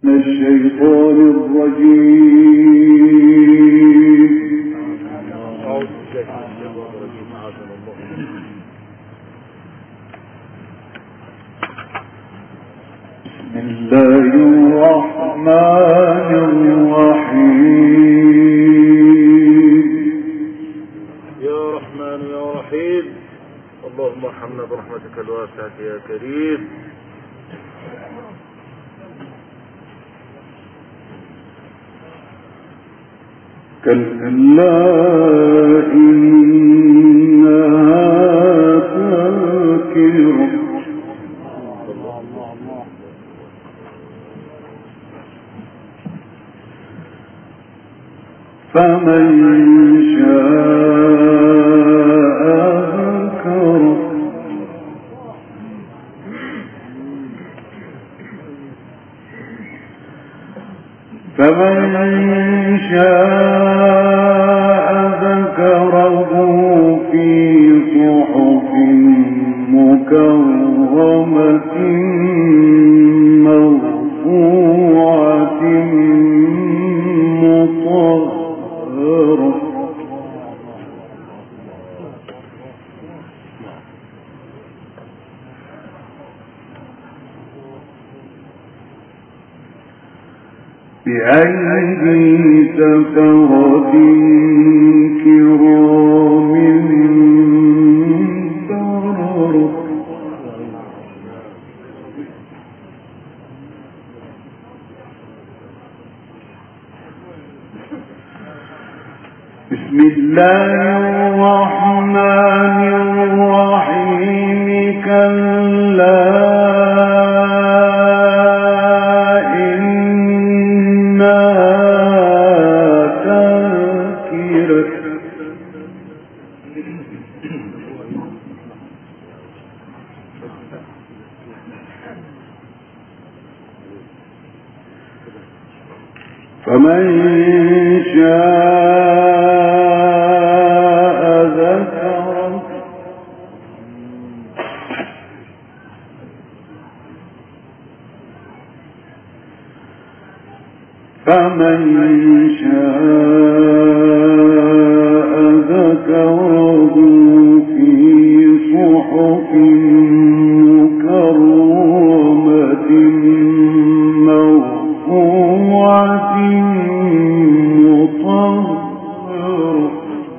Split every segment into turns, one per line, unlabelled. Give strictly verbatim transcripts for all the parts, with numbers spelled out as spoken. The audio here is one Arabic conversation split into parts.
الشيطان الرجيم. بسم الله الرحمن الرحيم.
يا رحمن يا رحيم، اللهم ارحمنا برحمتك الواسعة يا كريم.
كلا إنها تذكرة فمن شاء ذكره فمن شاء ذكره في صحف مكرمة مرفوعة مطهرة بأيدي سفرة كرام بررة. بسم الله الرحمن الرحيم. كلا فمن شاء ذكره فمن شاء ذكره في صحف مكرمة مرفوعة مطهرة.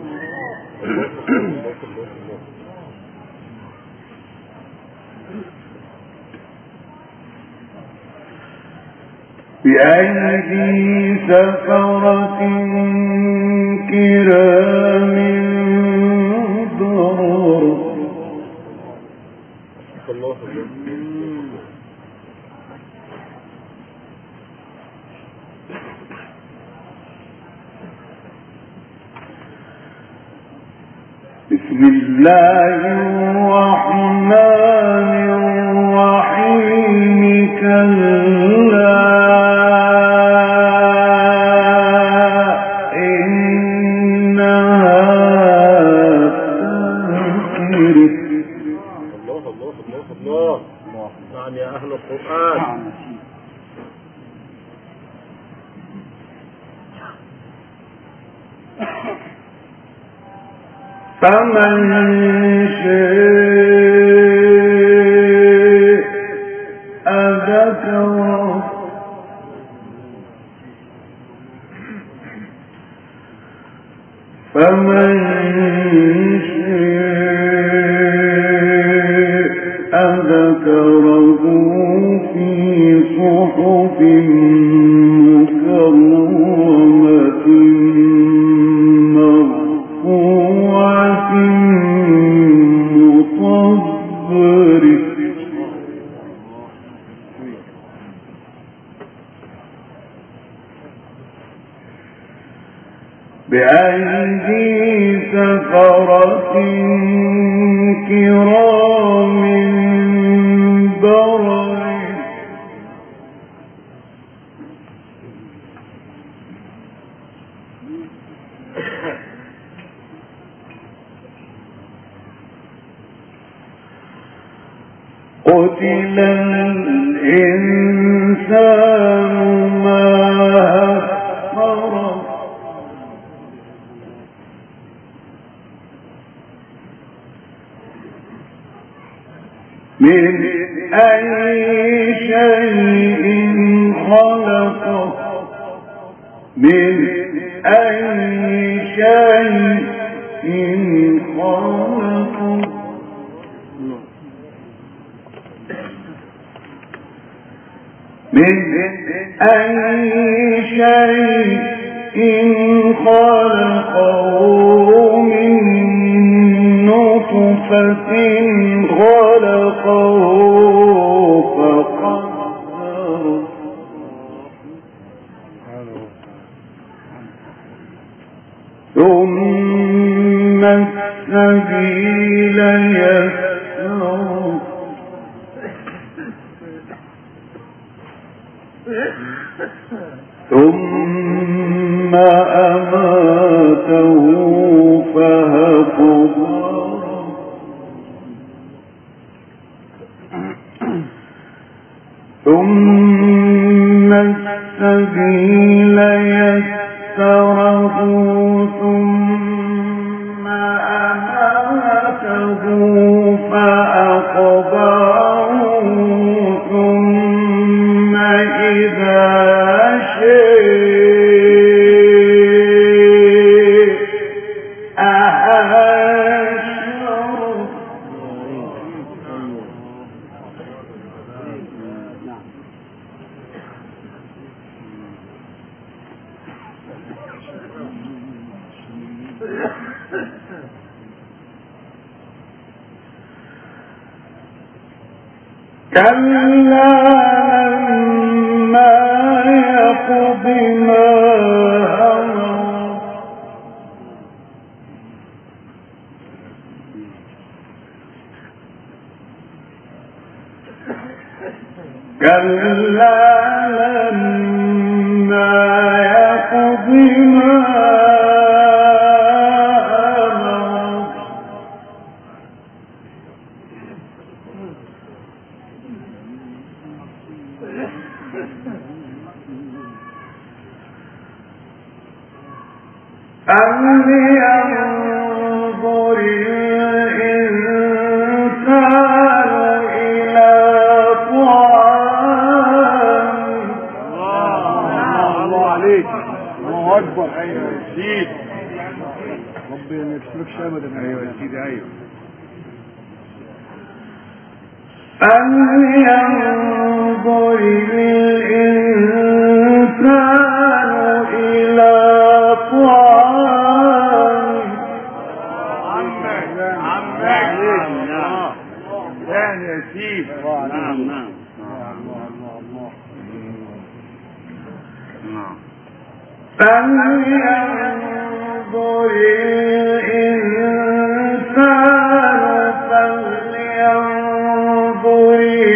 بأيدي سفرة كرام بررة. بسم الله الرحمن الرحيم. كلا إنها تذكرة.
الله الله الله الله. نعم يا أهل القرآن.
فمن شاء ذكره فمن شاء ذكره في صحف مكرمة مرفوعة مطهرة. بأيدي سفرة كرام بررة. قتل الإنسان من أي شيء خلقه من نطفة خلقه فقدره ثم السبيل يسره ثم أماته فهقبره ثم السبيل يسره ثم أماته فأقبره ثم إذا شيء أحشره كلا لما يقض ما أمر كلا لما يقض ما فلينظر الإنسان إلى طعامه
الله عليك الله أكبر. أيوة يا سيدي ربي ما يكسبكش أبدا. أيوة يا سيدي أيوة.
فلينظر الإنسان إلى طعامه
عمك عمك يعني يا سيدي. نعم نعم
فلينظر الإنسان فلينظر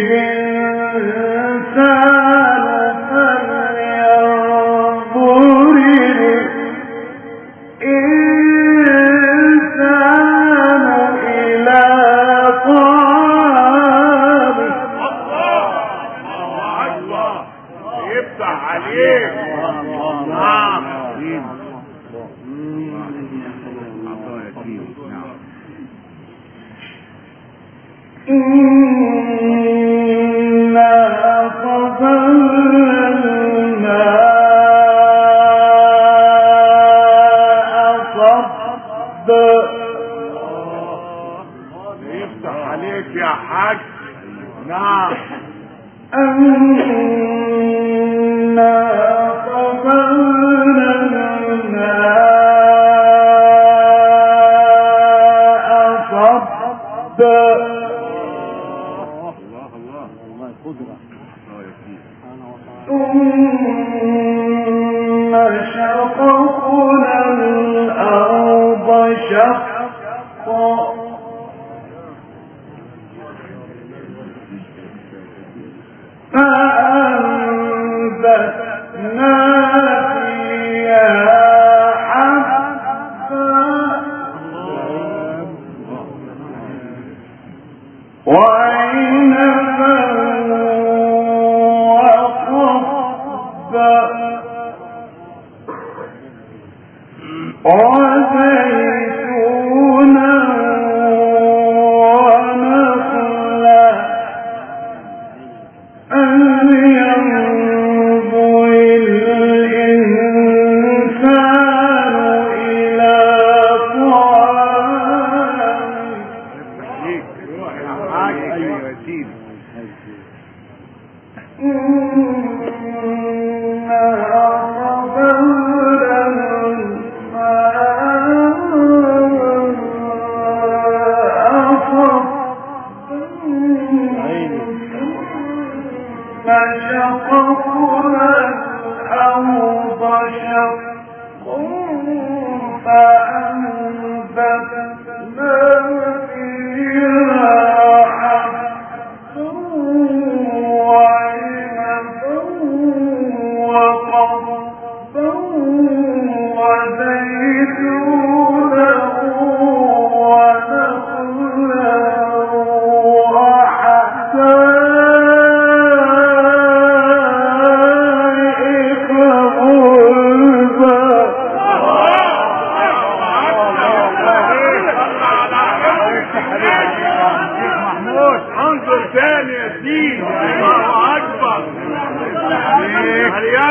الإنسان فلينظر الإنسان إلى طعامه.
الله الله يفتح عليك. نعم
إنا فضلنا صب.
يفتح عليك يا حاج. نعم
أنا فضلنا صب. ثم شققنا الأرض شقا فأنبتنا فيها حبا وعنبا وقضبا وزيتونا ونخلا. فلينظر الإنسان إلى طعامه.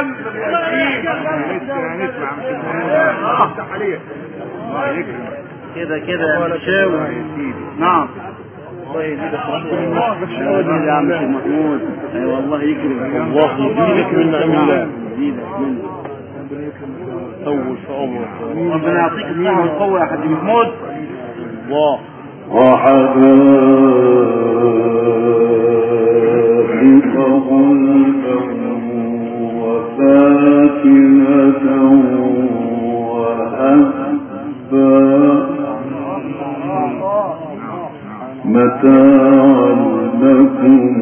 ينزل يا سيدي هنسمع مش الله يفتح عليك الله يكرمك
كده كده يا مشاوي
يا سيدي
نعم
الله يزيدك
يا عم الشيخ محمود اي والله يكرمك الله يزيدك من نعم الله يزيدك منه طول في عمرك ربنا يعطيك الصحة والقوة يا حاج محمود الله
وحدائق غلبا وفاكهة وأبا متاعا لكم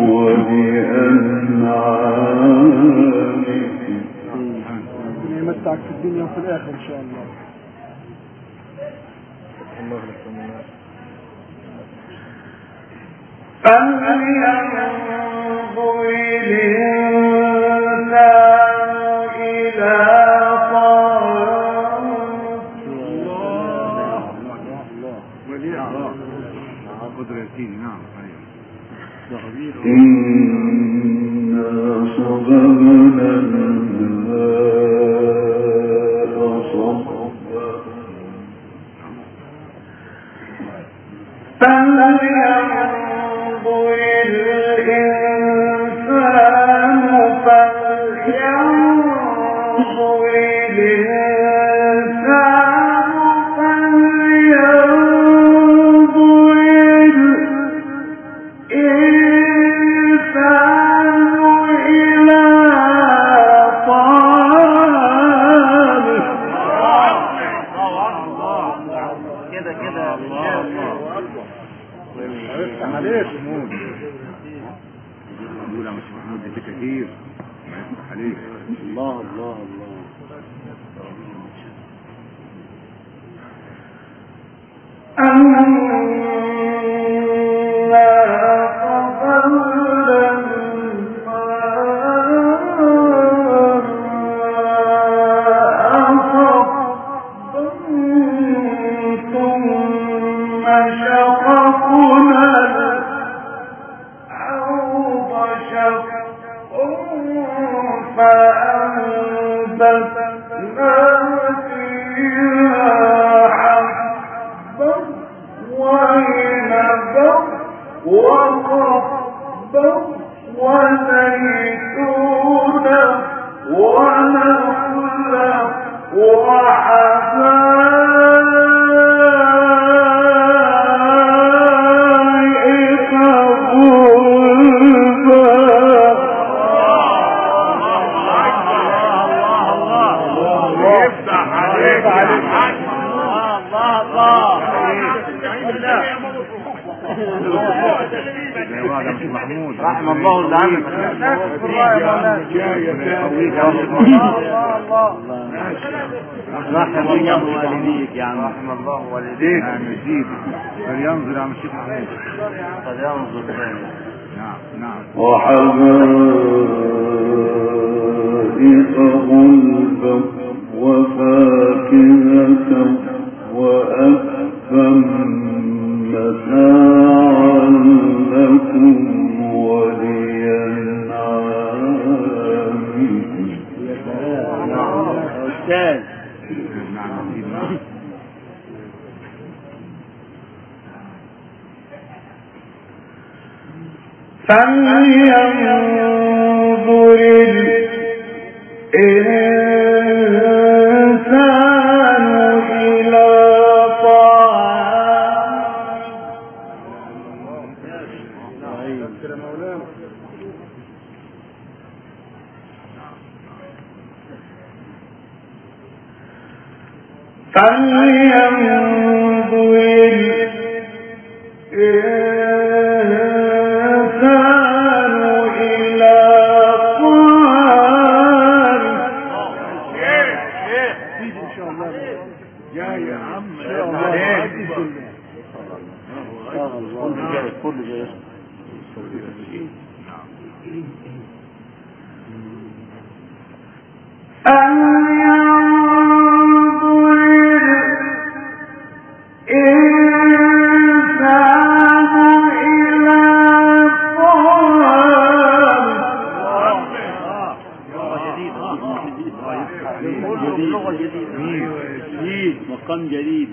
ولأنعامكم
يمتعك في الدنيا وفي الآخر إن شاء الله. الله
فلينظر الإنسان إلى طعامه
الله الله قدر يا سيدي نعم
إنا صببنا الماء صبا فلينظر الإنسان فلينظر الإنسان فلينظر الإنسان إلى طعامه
كده كده يا مشاوي
يفتح عليك محمود قول يا مش محمود دي كتير يفتح عليك
الله الله الله
أنا قبلنا ثم شققنا الأرض شقا فأنبتنا فيها حبا وعنبا وقضبا وزيتونا ونخلا وحدائق غلبا
يفتح عليك يا حاج
الله الله
محمود
رحم الله اللي عمل رحم الله والديك يا عم رحم الله والديك
يا مجيد فلينظر يا الشيخ محمود
فلينظر ثاني
نعم نعم
وحدائق غلبا وفاكهة وأبا متاعا لكم ولأنعامكم
أستاذ
نعم
فلينظر الإنسان إلى فلينظر الإنسان إلى طعامه
إن شاء الله يا يا عم
كل جاي كل جاي جديد لغة جديدة جديد مقام جديد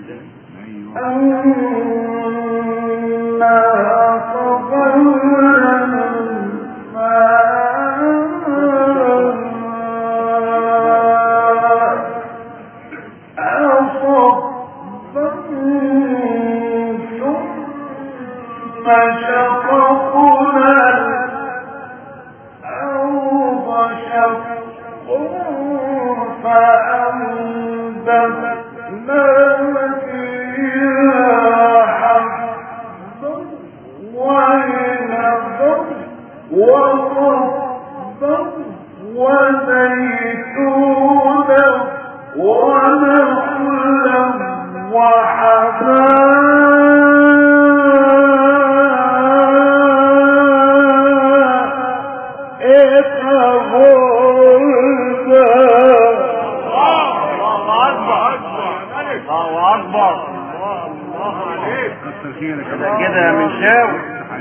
كده من شاوي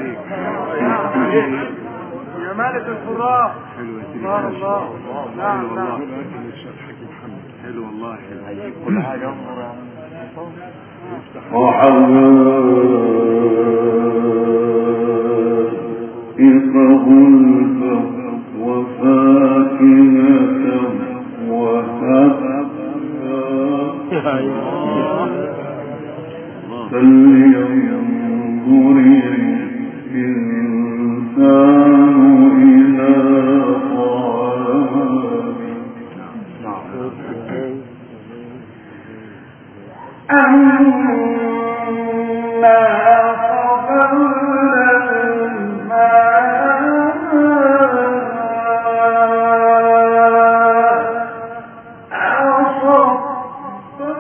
يا مالك الفراق. حلو يا سيدي. الله الله. نعم نعم. حلو والله.
هيجيب كل حاجة انظر
فلينظر الإنسان إلى طعامه أنا صببنا الماء صبا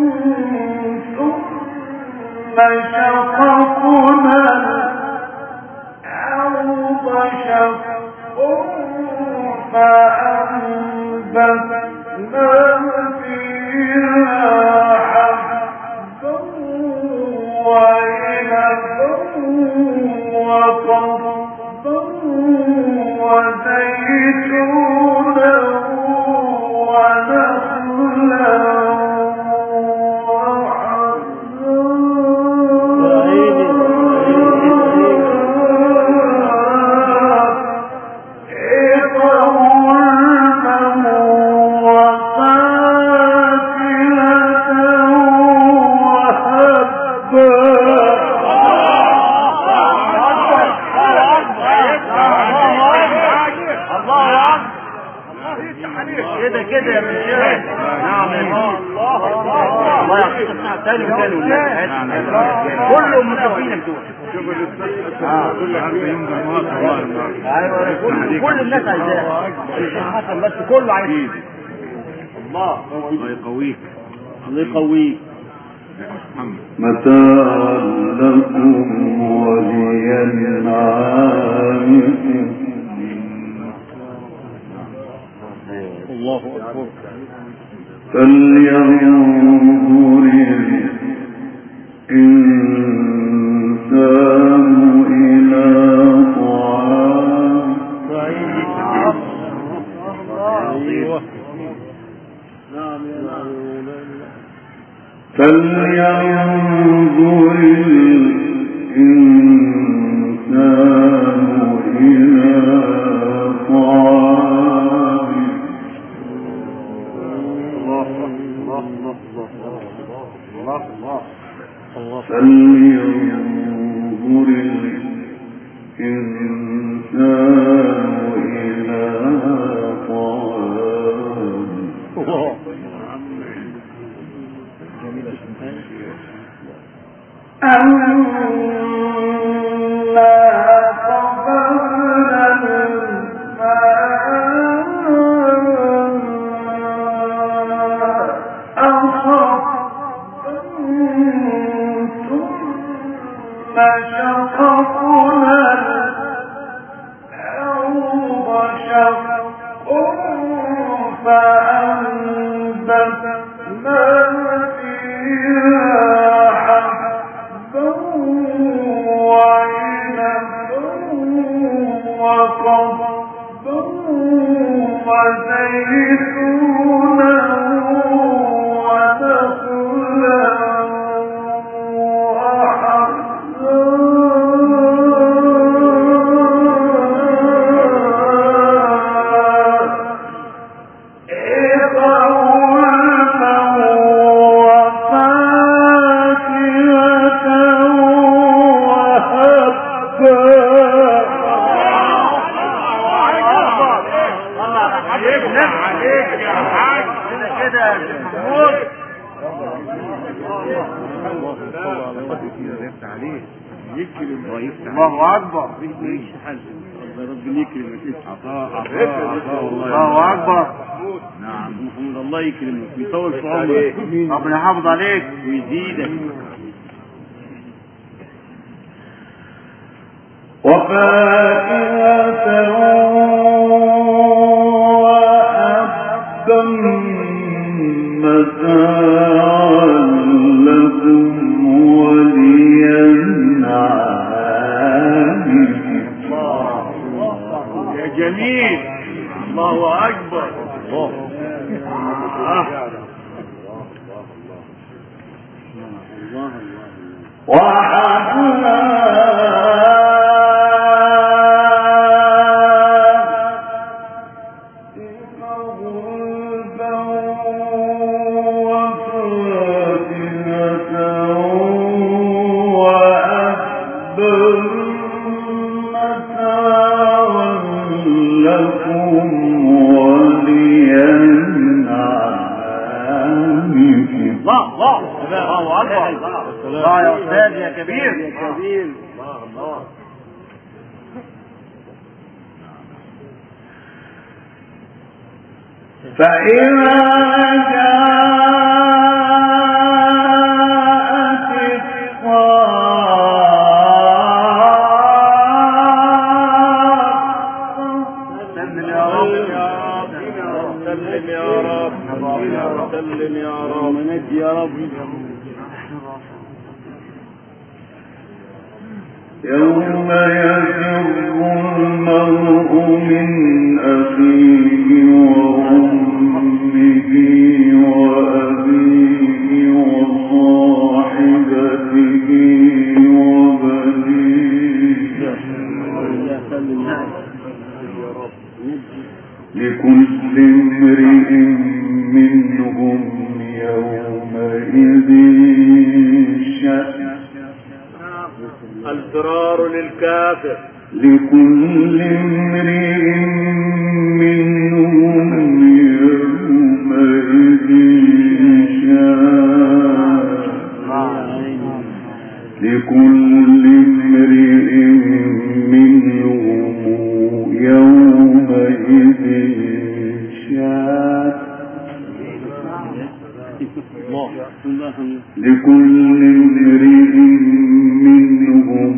ثم شققنا الأرض شقا فأنبتنا فيها حبا وعنبا وقضبا وزيتونا ونخلا
كده كده يا مشاهد. نعم الله الله يعطيك الصحة تاني وتاني كله مكفينا بتوع كل حاجة ينزل مواقع الله. ايوه كل الناس عايزاها حسن بس كله عايز الله الله يقويك الله يقويك
متاعا لكم ولأنعامكم
الله أكبر.
فلينظر الإنسان إلى طعامه فلينظر الإنسان إلى طعامه فلينظر الإنسان إلى طعامه أنا صببنا الماء ثم شققنا الأرض شقا فأنبتنا فيها حبا وعنبا وقضبا وزيتونا
عليك يا حاج كده كده يا شيخ محمود. الله اكبر. ربنا يكرمك. عطاء عطاء عطاء الله اكبر. نعم محمود الله يكرمك ويطول في عمرك. ربنا يحافظ عليك ويزيدك.
وفاكهة وأبا متاعا لكم وللأنعام.
يا جميل. الله أكبر. الله الله يا أستاذ يا كبير يا كبير. الله الله.
فإذا جاءت الصاخة
سلم يا رب سلم يا رب سلم يا رب نجي يا رب.
يوم يفر المرء من أخيه وأمه وأبيه وصاحبته وبنيه لكل امرئ منهم يومئذ شأن.
الفرار للكافر.
لكل امرئ منهم يومئذ شأن. لكل امرئ منهم يومئذ شأن. لكل امرئ منهم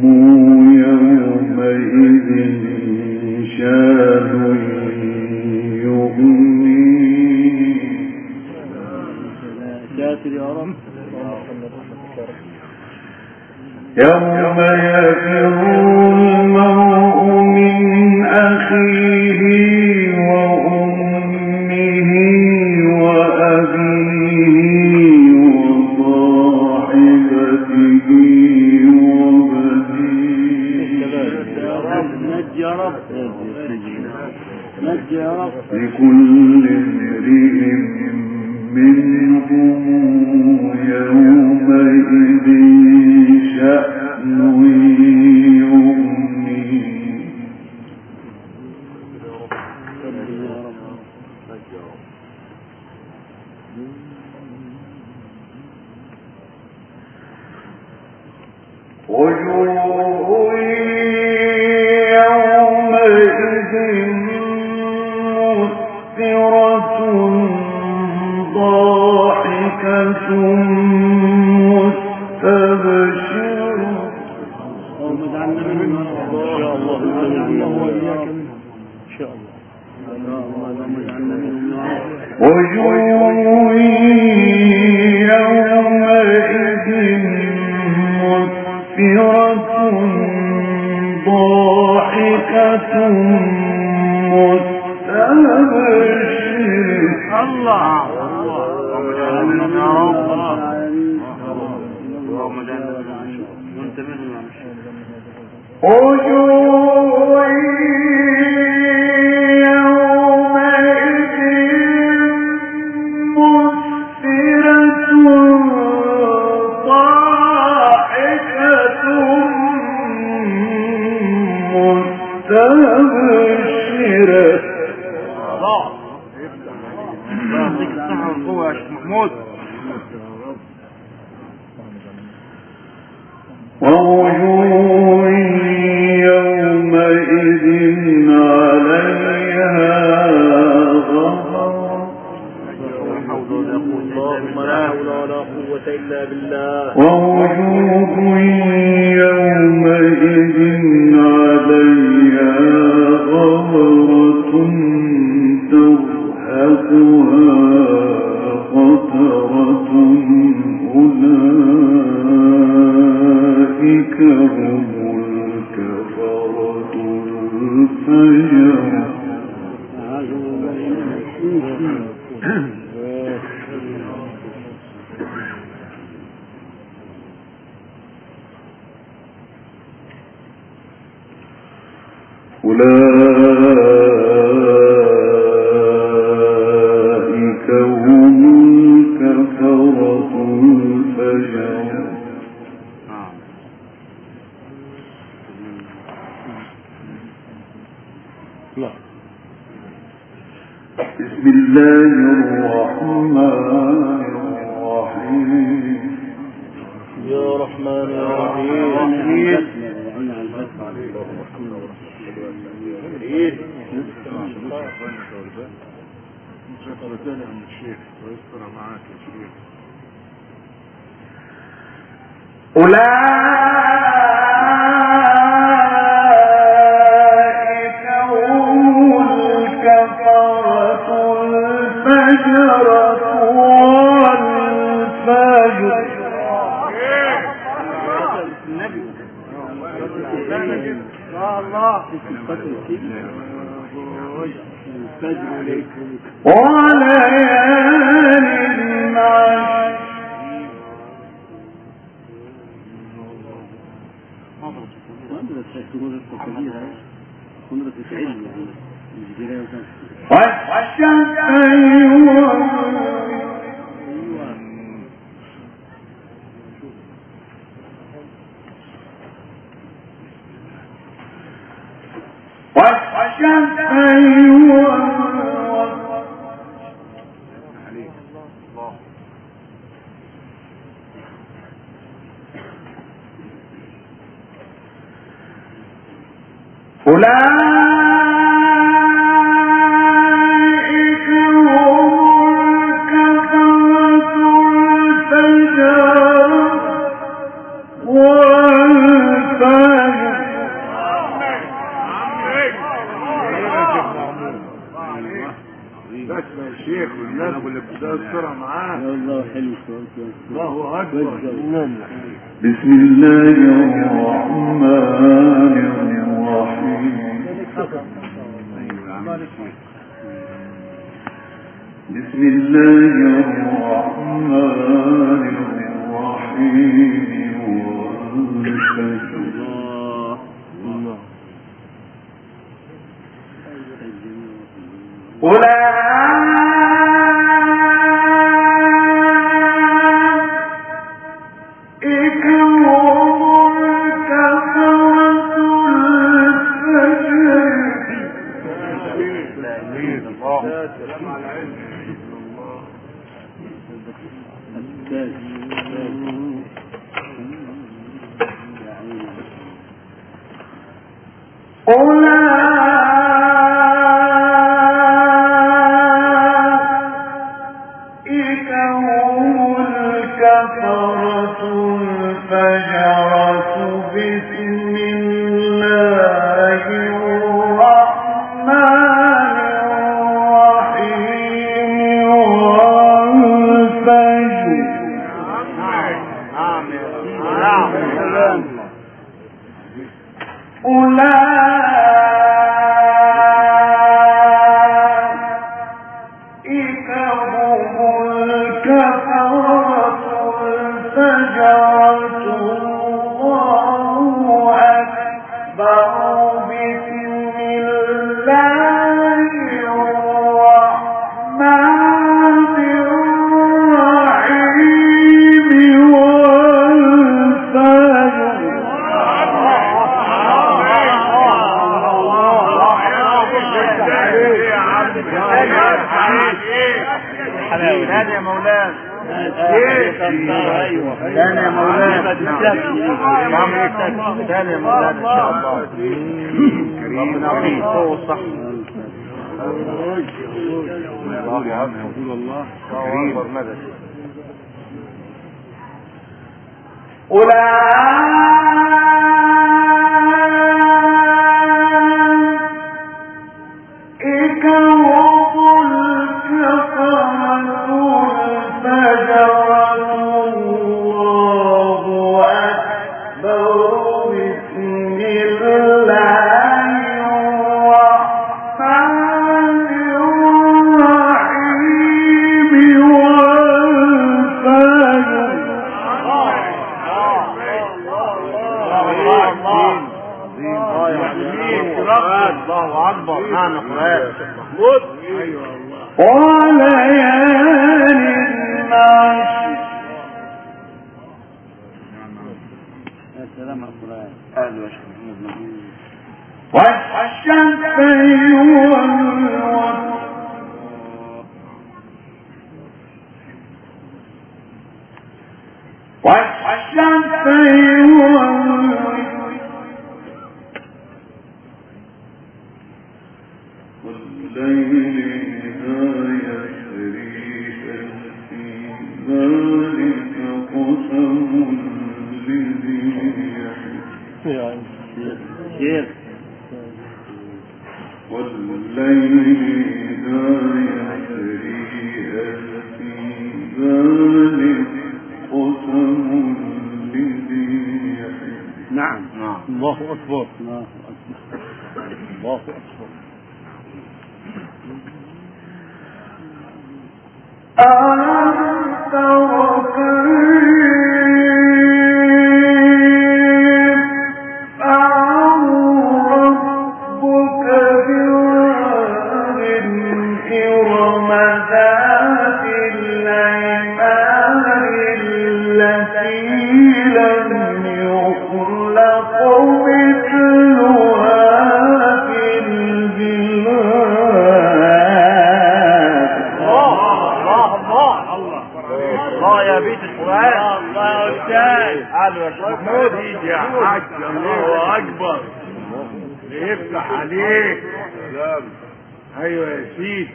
يومئذ شان يغنيه.
ساتر يا رب.
يوم يفر المرء من أخيه وأمه وأبيه وصاحبته وبنيه.
نجي يا رب نجي يا رب.
لكل امرئ منهم يومئذ شأن يغنيه. وجوه يومئذ مسفرة ضاحكة مستبشرة. وجوه يومئذ مسفرة ضاحكة مستبشرة.
الله اللهم اجعلنا يا رب. اللهم اجعلنا وانت منهم يا مشايخ.
وجوه يومئذ مسفرة ضاحكة مستبشرة.
يعطيك الصحة والقوة يا شيخ محمود.
ووجوه يومئذ عليها غبرة
اللهم لا حول ولا قوة إلا بالله.
ووجوه يومئذ عليها غبرة ترهقها قترة أولئك هم الكفرة الفجرة. أولئك هم الكفرة الفجرة. بسم الله الرحمن الرحيم.
يا رحمن يا رحيم.
أولئك هم الكفرة الفجرة والفجر. وليال عشر. أولئك هم الكفرة الفجرة والفجر.
بسنا الشيخ والناس واللي بتدار الصورة معاه. الله حلو. الله أكبر.
بسم الله الرحمن الرحيم. بسم الله الرحمن الرحيم والفجر. أولئك هم الكفرة أولئك هم الكفرة الفجرة. بسم الله الرحمن الرحيم والفجر. أولئك
حلاوة
ثاني يا مولانا
ايوه
ثاني يا مولانا
نعم
ثاني يا مولانا ان شاء الله
ربنا يعطيك هو الصح
الله يا عم يقول الله اكبر مدد
أولئك هم الكفرة الفجرة الله أكبر بسم الله الرحمن الرحيم والفجر
الله اكبر نعم قرآن محمود ايوه
وليال العشر
يا سلام على القرآن اهلا يا شيخ محمود
والشفع والوتر والشفع والوتر والليل إذا يسري في ذلك قسم لذي حجر
شيخ
والليل إذا يسري في ذلك قسم لذي حجر
نعم نعم
الله اكبر الله اكبر
ألم تر كيف فعل ربك بعاد إرم ذات العماد التي لم يخلق مثلها في البلاد.
الله يا بيت القرآن الله يا أستاذ قالوا يا شيخ محمود
يا حاج الله اكبر يفتح عليك ايوه يا سيدي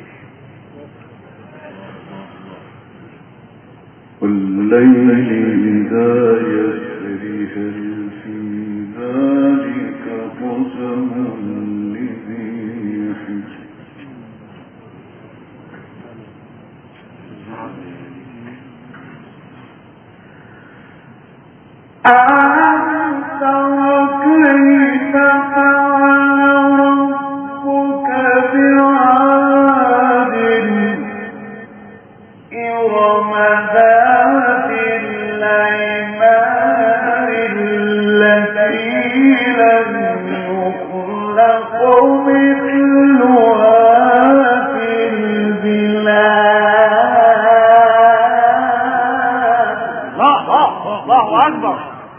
والليل إذا يسري هل في ذلك قسم لذي حجر ألم تر كيف فعل ربك بعاد إرم ذات العماد التي لم يخلق مثلها في البلاد.
الله الله أكبر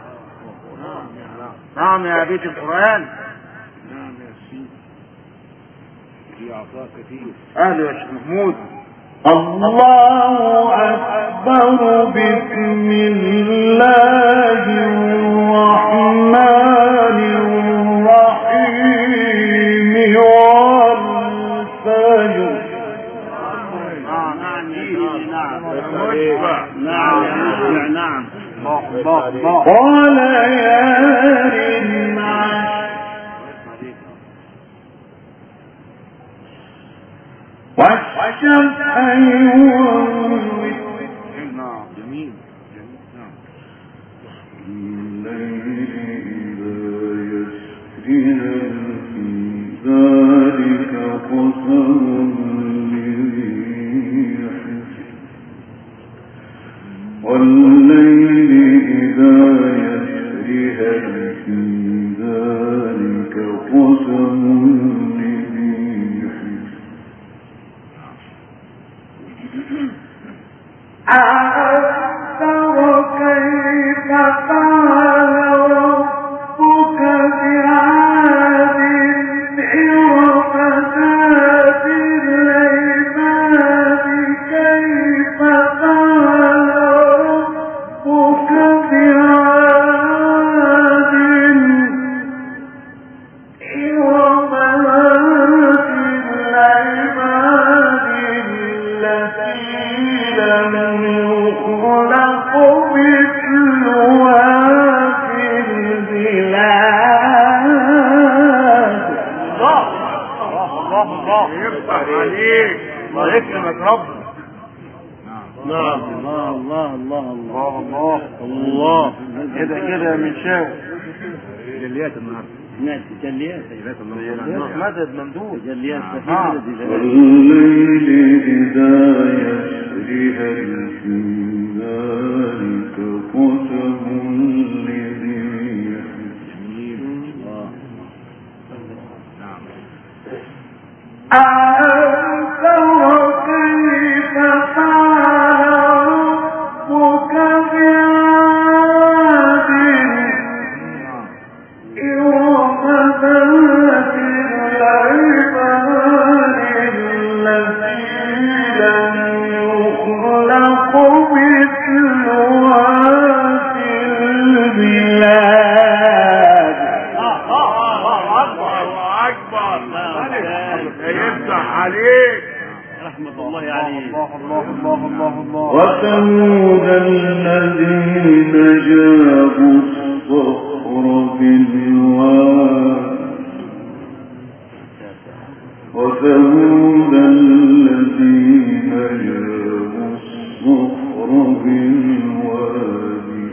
نعم يا بيت القرآن
نعم يا سيدي في عطاء كثير
أهلا يا شيخ محمود
الله أكبر بسم الله الرحمن الرحيم والفجر.
نعم نعم يا سيدي نعم
نعم
نعم
الله الله
وليال العشر والشفع والوتر
نعم جميل نعم
الليل إذا يسري في ذلك قسم لذي حجر والليل إذا يسري في ذلك قسم لذي حجر ألم تر كيف فعل ربك بعاد إرم ذات العماد
الله يكرمك ربنا.
نعم. الله الله الله الله
الله كده كده من شاو
جليات النهارده. نعم جليات جليات
النهارده مدد ممدود
جليات
والليل إذا يسري هل في ذلك قسم لذي ألم تر كيف فعل ربك بعاد إرم ذات العماد التي لم يخلق مثلها في البلاد.
يفتح عليك
رحمة الله عليك.
الله الله الله الله الله.
وثمود الذين جابوا الصخر بالواد وثمود الذين جابوا الصخر بالواد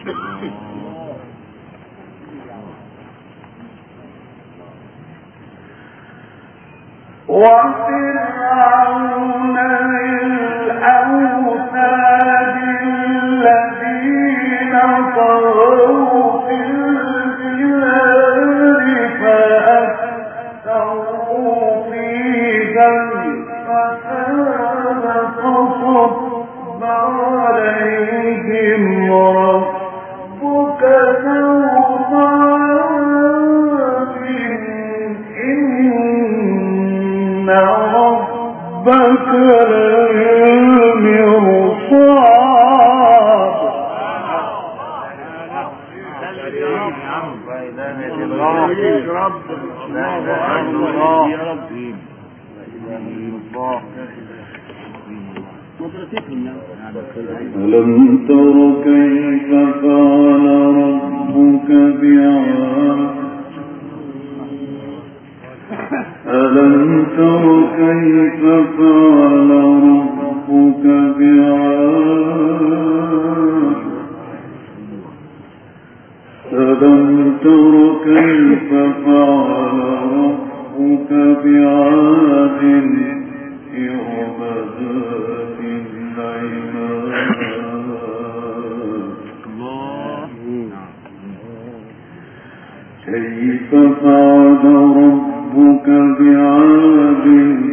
وفرعون الأوتاد الذين طغوا في البلاد فأكثروا فيها الفساد فصب عليهم ربك سوط عذاب إن ربك للمرصاد. ألم تر كيف فعل ربك بعاد ألم تر كيف فعل ربك بعاد ألم تر كيف فعل ربك بعاد إرم ذات العماد كيف فعل ربك بعاد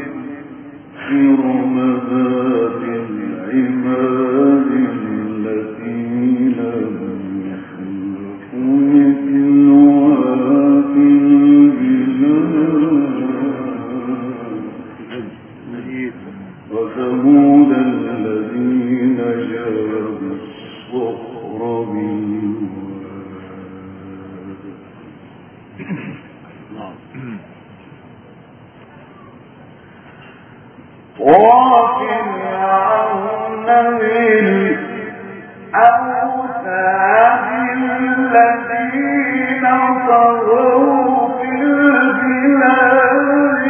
إرم ذات العماد التي لم يخلق مثلها في البلاد وثمود الذين جابوا الصخر بالواد وفرعون الأوتاد الذين طغوا في البلاد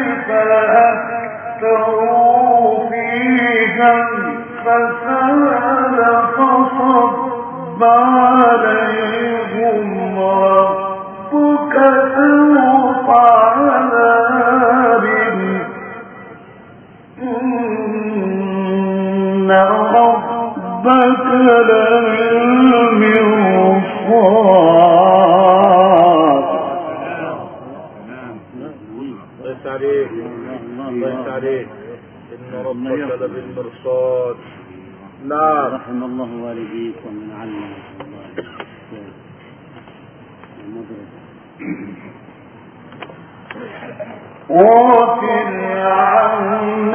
فأكثروا فيها الفساد فصب عليهم ربك سوط عذاب إن ربك للمرصاد.
ليس عليك ليس عليك إن ربك لبالمرصاد. نعم.
رحم الله والديكم من علم
وفرعون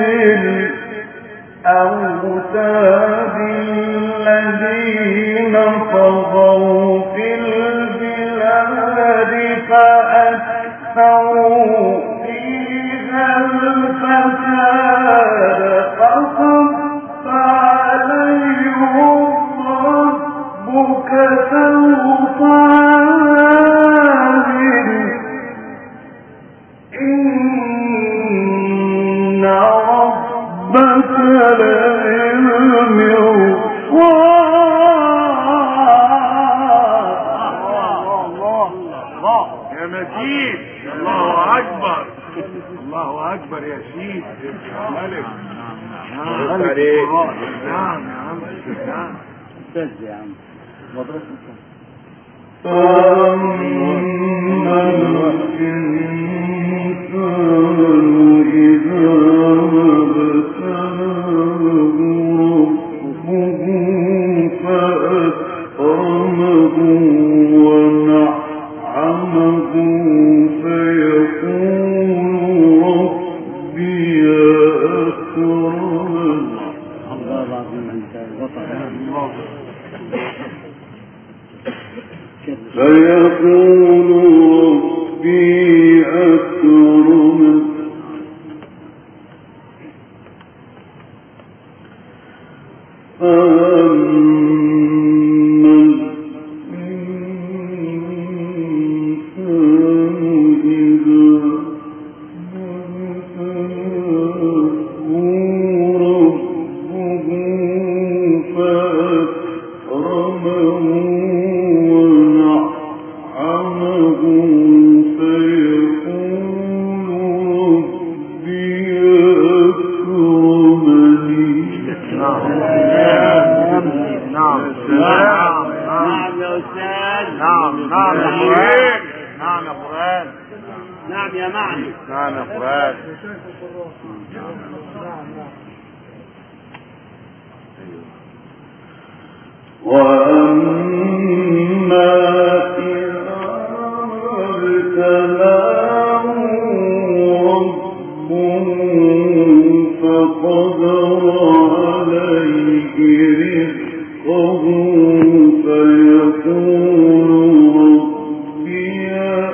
الأوتاد الذين طغوا في البلاد فأكثروا فيها الفساد فصب عليهم ربك سوط عذاب إن ربك
نعم
عليك.
نعم يا عم نعم
استاذ يا عم مدرسة
فأما الإنسان إذا ما ابتلاه ربه فأكرمه ونعمه فيقول ربي أكرمن.
الله العظيم انت وطن الله
فيقول ربي أكرمن. فأما الإنسان إذا ما ابتلاه ربه فأكرمه ونعمه فيقول ربي أكرمني.
نعم نعم
نعم يا أستاذ
نعم نعم يا قرآن نعم يا قرآن
نعم يا معني
نعم يا قرآن.
وأما إذا ابتلاه ربه فقدر عليه رزقه فيقول ربي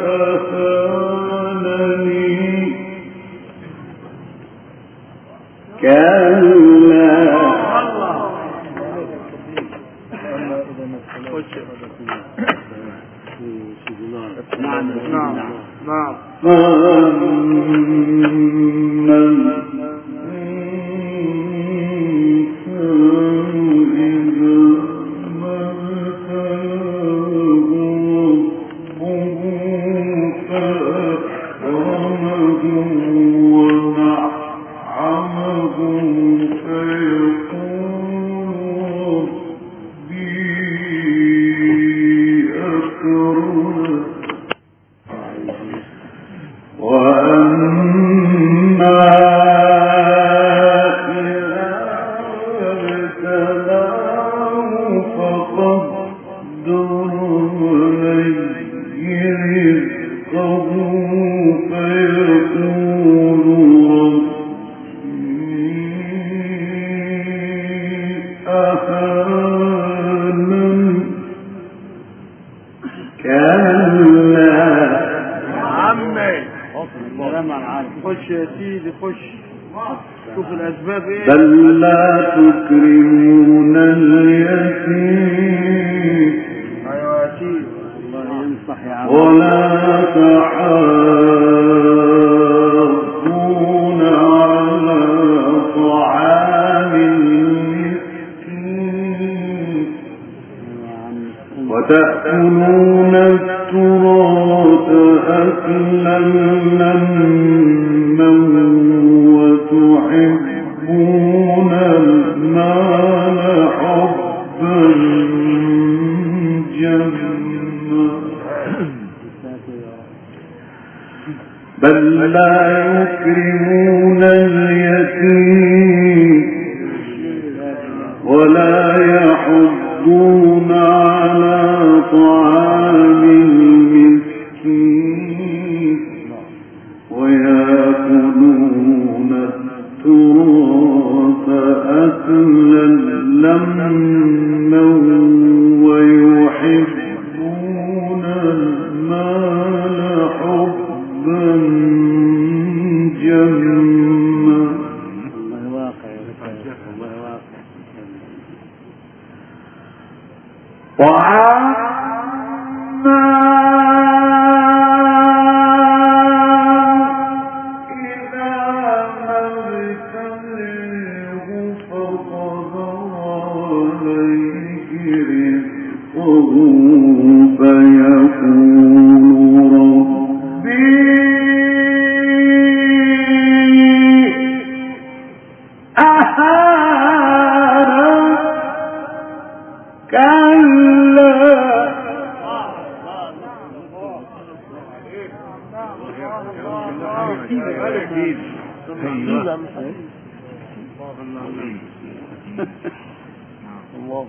أهانني. كلا
نعم
نعم
نعم
نعم
فأما الإنسان إذا ما ابتلاه ربه فأكرمه ونعمه فيقول ربي أكرمن. وأما إذا ابتلاه فقدر عليه رزقه فيقول ربي أهانن. كلا
خش يا سيدي خش شوف الأسباب إيه.
بل لا تكرمون اليتيم
أيوة يا سيدي
الله ينصح يا عم
ولا تحاضون على طعام المسكين وتأكلون التراث أكلا لما وتحبون المال حبا جما بل لا يكرمون اليتيم ولا يحضون على طعام المسكين ويأكلون التراث أكلا لما ويحبون المال حبا جما.
الله واقع الله واقع.
وعما إذا ما ابتلاه فقدر عليه رزقه فيقول ربي أهانن.
الله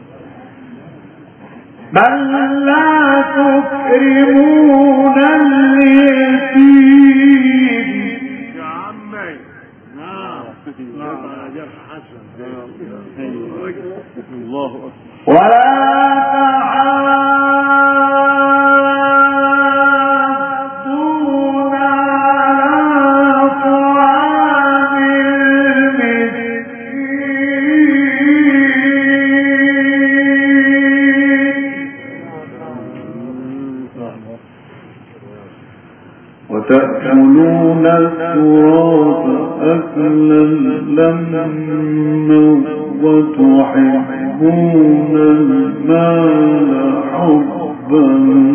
بل لا تكرمون اليتيم
يا عمي. نعم نعم يا جرح حسن. الله أكبر.
ولا تحاضون على طعام المسكين وتأكلون التراث أكلا لما وتحبون المال حبا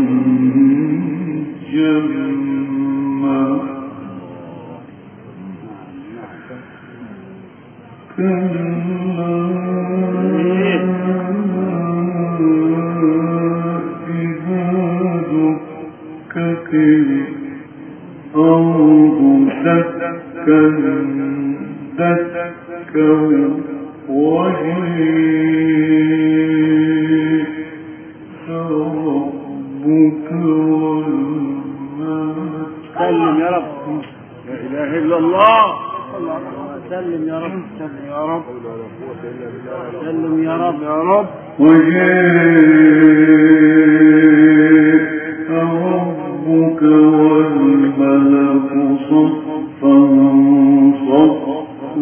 جما كلا إذا دكت الأرض دكا دكا وجيء ربك والملك.
سلم يا رب. لا إله إلا الله. سلم يا رب. سلم يا رب. سلم يا رب يا رب.
وجيء ربك والملك صفا صفا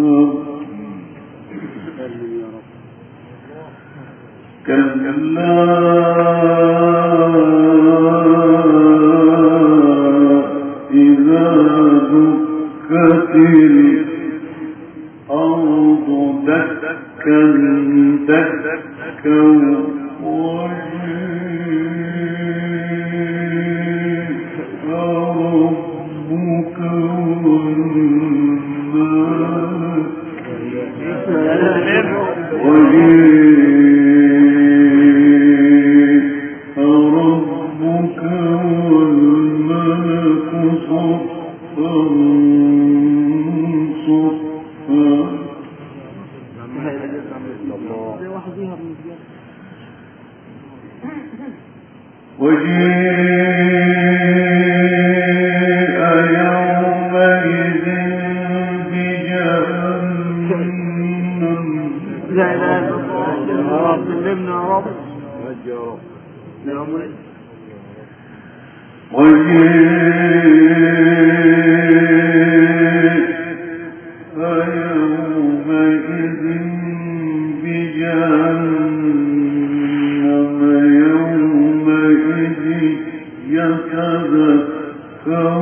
كلا إذا دكت الأرض دكا دكا وجيء ربك والملك وجيء ربك والملك صفا صفا وجيء يومئذ بجهنم.
لا إله إلا الله. يا رب سلمنا يا رب. يا رب يا رب.
وجيء يومئذ بجهنم يومئذ يتذكر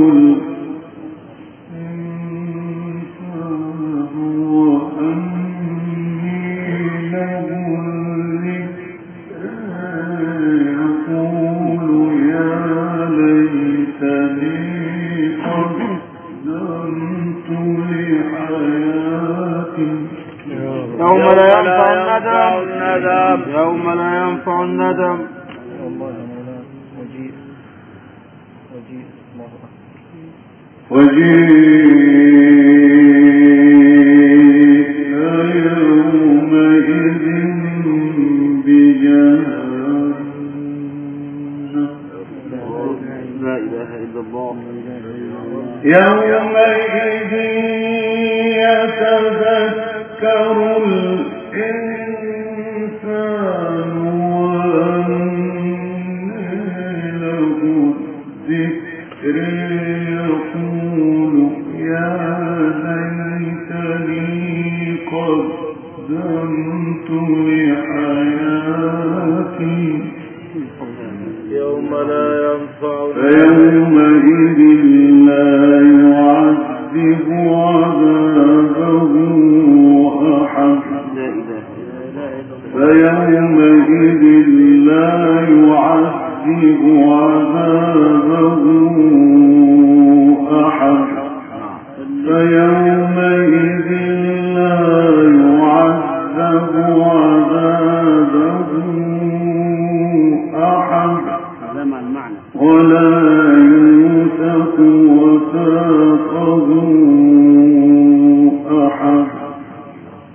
الإنسان وأنى له الذكرى يقول يا ليتني قدمت لحياتي.
يوم لا ينفع الندم. يوم لا ينفع الندم.
والله يا مولانا. وجيء وجيء الله أكبر.
وجيء يومئذ بجهنم.
لا إله إلا الله.
يومئذ يتذكر الإنسان وأنى له الذكر يقول يا ليتني قدمت لحياتي.
يوم لا ينفع
فيومئذ لا يعذب عذابه أحد. فيومئذ لا يعذب عذابه أحد. فيومئذ لا يعذب عذابه أحد ولا يوثق وثاقه أحد.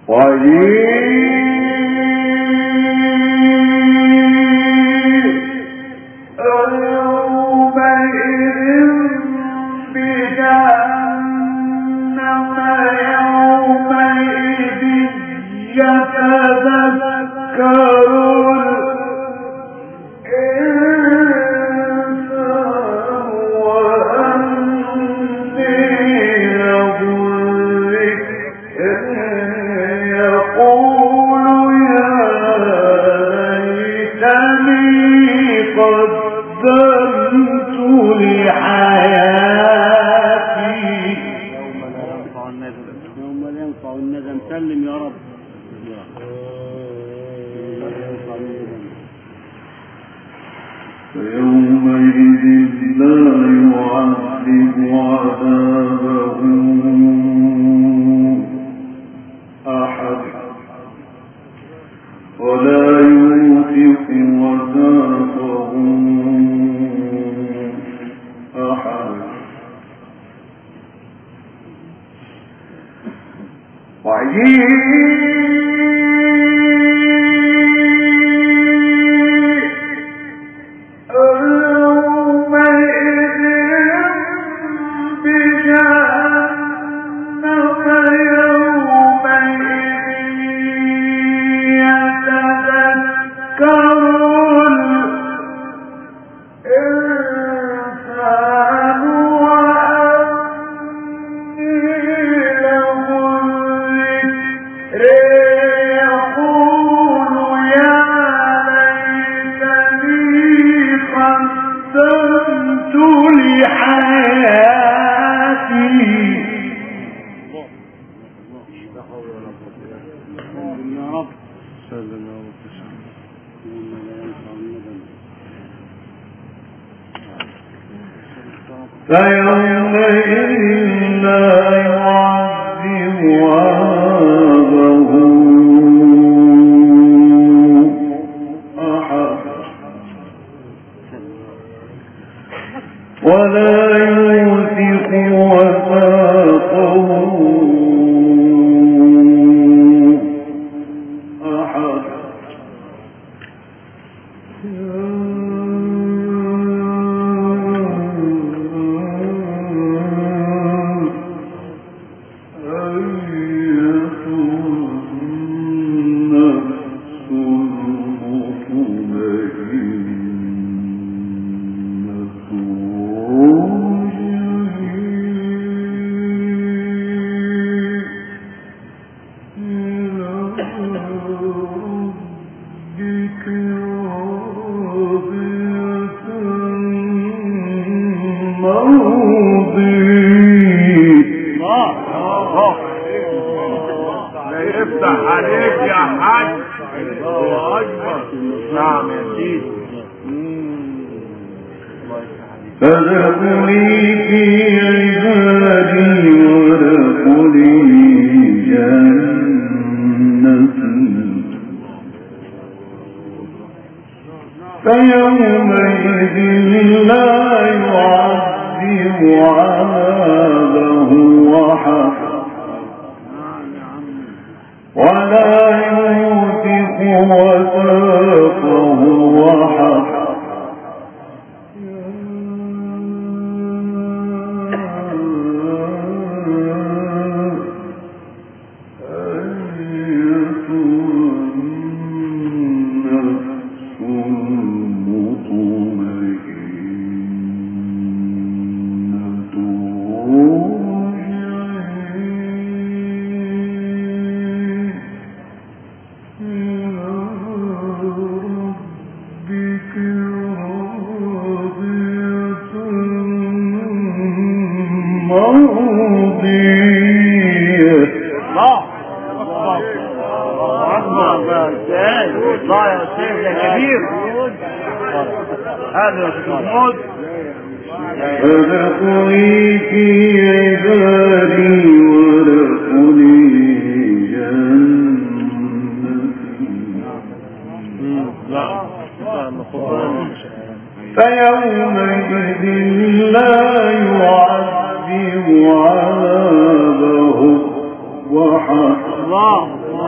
الله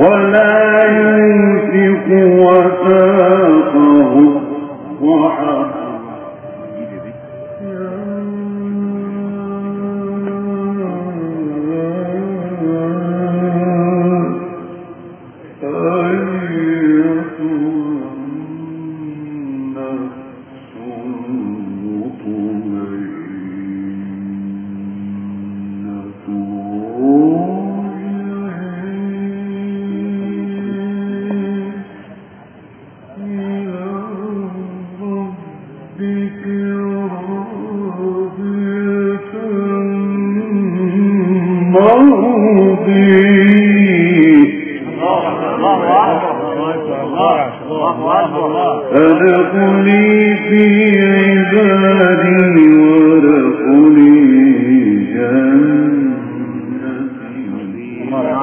ولا يوثق وثاقه الضحى فادخلي في عبادي وادخلي جنتي.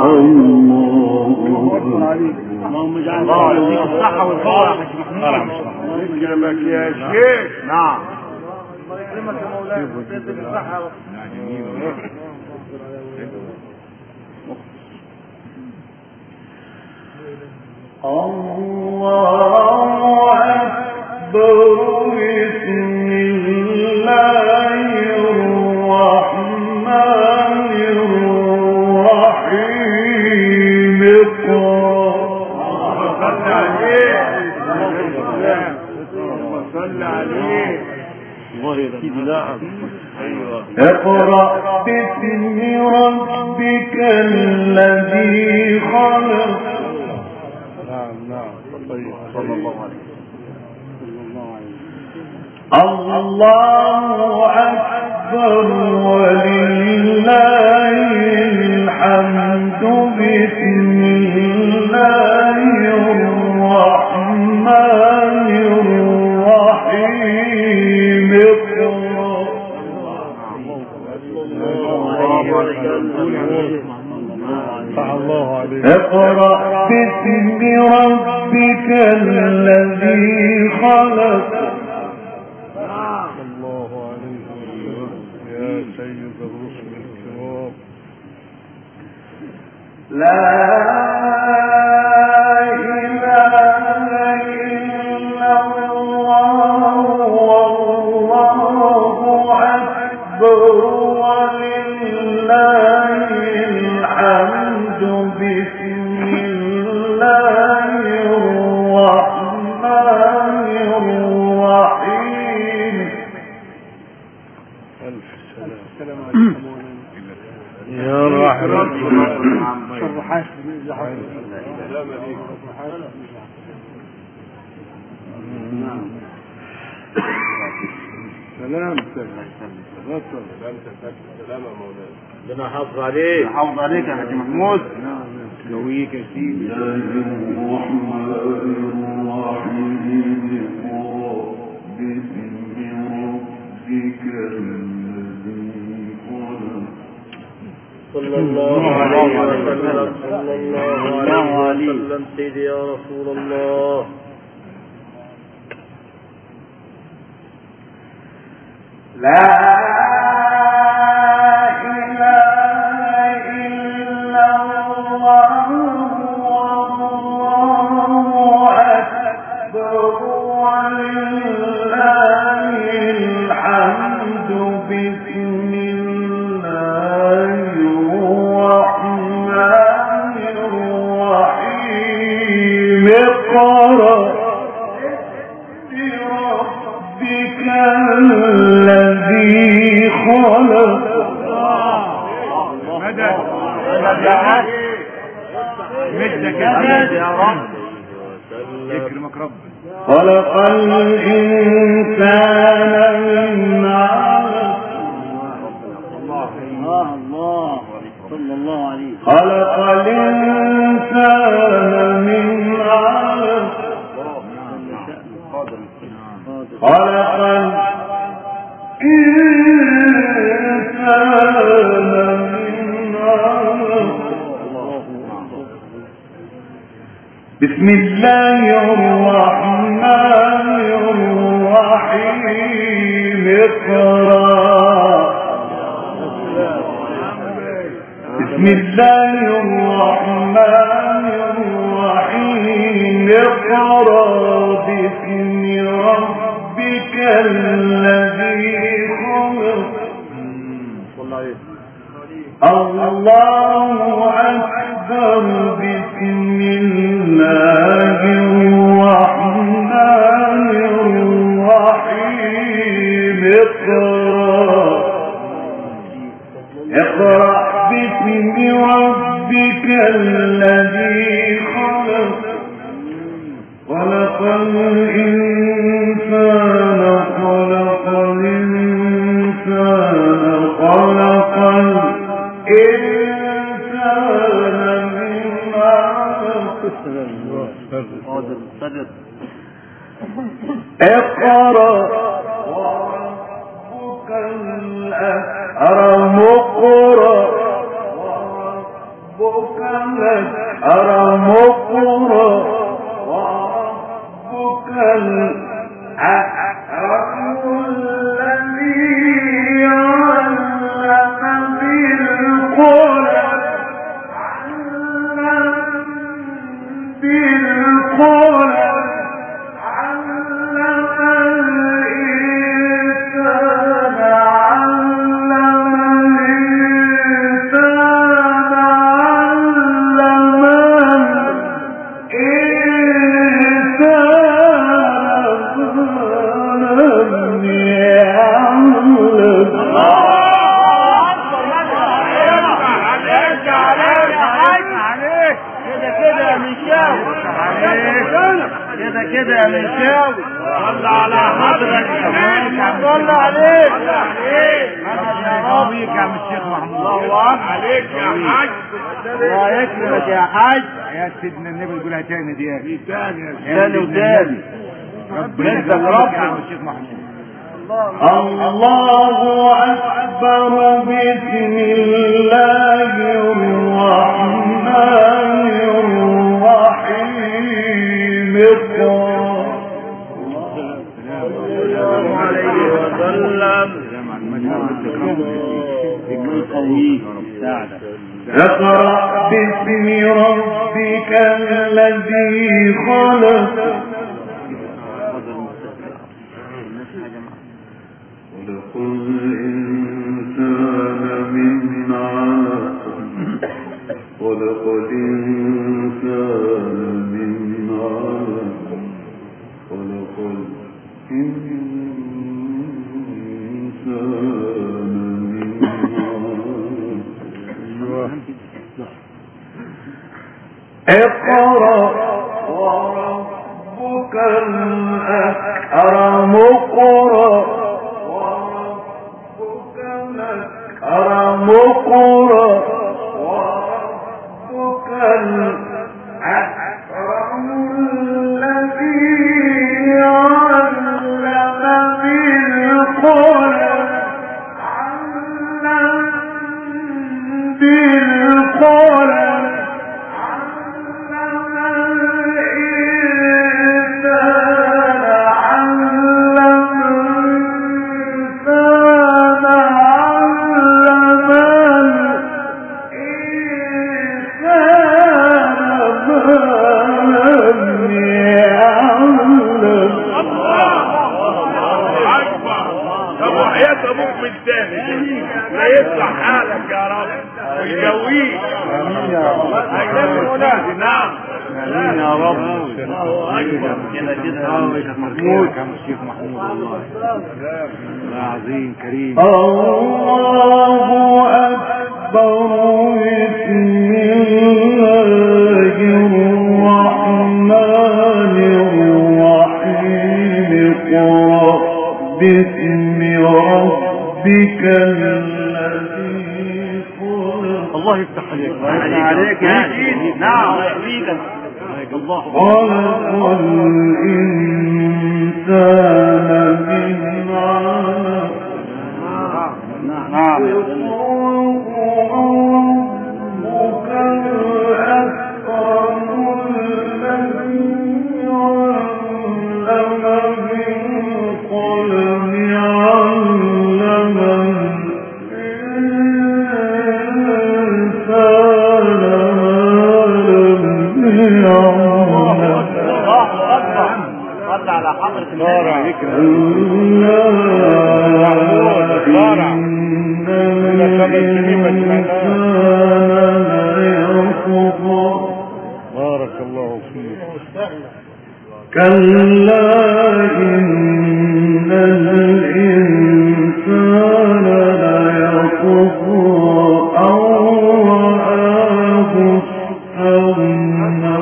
اللهم اجعل الصحة والقوة
يكرمك يا شيخ.
نعم الله يكرمك يا مولانا ويسعدك الصحة.
الله أكبر. بسم الله الرحمن الرحيم.
صل عليه.
الله يا سيدي. نعم ايوه.
اقرأ باسم ربك الذي خلق.
نعم نعم.
صلى الله عليه
الله أكبر ولله الحمد. بسم الله الرحمن الرحيم. اقرأ باسم ربك الذي خلق.
الله عليه وسلم يا سيد الرسل الكرام.
لا إله إلا الله والله أكبر ولله الحمد. بسم الله الرحمن الرحيم.
ألف سلام عليكم يا رحمة
شرحات
سلام
سلام يا مولانا. ربنا يحافظ عليك. يحافظ عليك يا حاج محمود.
قويك يا سيدي.
الرحمن الرحيم. باسم ربك الذي خلق.
صلى الله عليه وسلم. صلى الله عليه وسلم. سيدي يا رسول الله.
لا إله إلا الله والله أكبر ولله الحمد. بسم الله الرحمن الرحيم. اقرأ بربك الذي خلق.
مدد مدك يا رب. يكرمك رب.
خلق الإنسان من علق.
الله الله صلى الله عليه.
خلق الإنسان من علق. خلق الإنسان من علق. بسم الله الرحمن الرحيم. اقرأ بسم بسم الله الرحمن الرحيم اقرأ باسم ربك الذي خلق الله أكبر بسم الله الرحمن الرحيم اقرأ اقرأ باسم ربك الذي خلق خلق الإنسان خلق الإنسان خلق الإنسان من علق اقرأ وربك الأكرم اقرأ وربك الأكرم اقرأ وربك الأكرم الذي علم بالقلم علم بالقلم علم الإنسان علم الإنسان علم
كده كده يا منشاوي صلى على حضرتك صلى عليك يا ربي يا عم الشيخ محمود الله عليك يا حاج الله يكرمك يا حاج
يا سيدنا النبي يقولها تاني دي
دي تاني تاني وتاني ربنا يكرمك يا عم الشيخ محمود
الله أكبر بسم الله الرحمن الرحيم اقرأ
الله عليه وسلم
اقرأ باسم ربك الذي خلق خلق الإنسان من علق خلق الإنسان من علق خلق الإنسان من علق اقرأ وربك الأكرم اقرأ أرم قرى وربك الأكرم الذي علم بالقلم علم بالقلم علم الإنسان علم
لا يصلح حالك يا رب ويجويك امين يا رب نعم امين يا رب الله اكبر كده كده يا شيخ محمود يا شيخ محمود والله عظيم كريم
الله اكبر بسم الله الرحمن الرحيم اقرأ باسم ربك الذي خلق
الله يفتح عليك الله يفتح عليك يا سيدي نعم يحميدك الله
خلق الإنسان من علق
نعم
ربك الأكرم الذي علم بالقلم علم الإنسان كلا إن الإنسان ليطغى أن رآه استغنى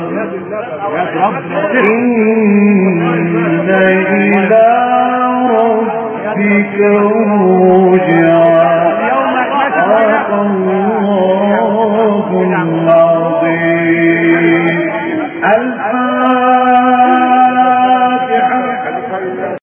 إن إلى ربك رجعا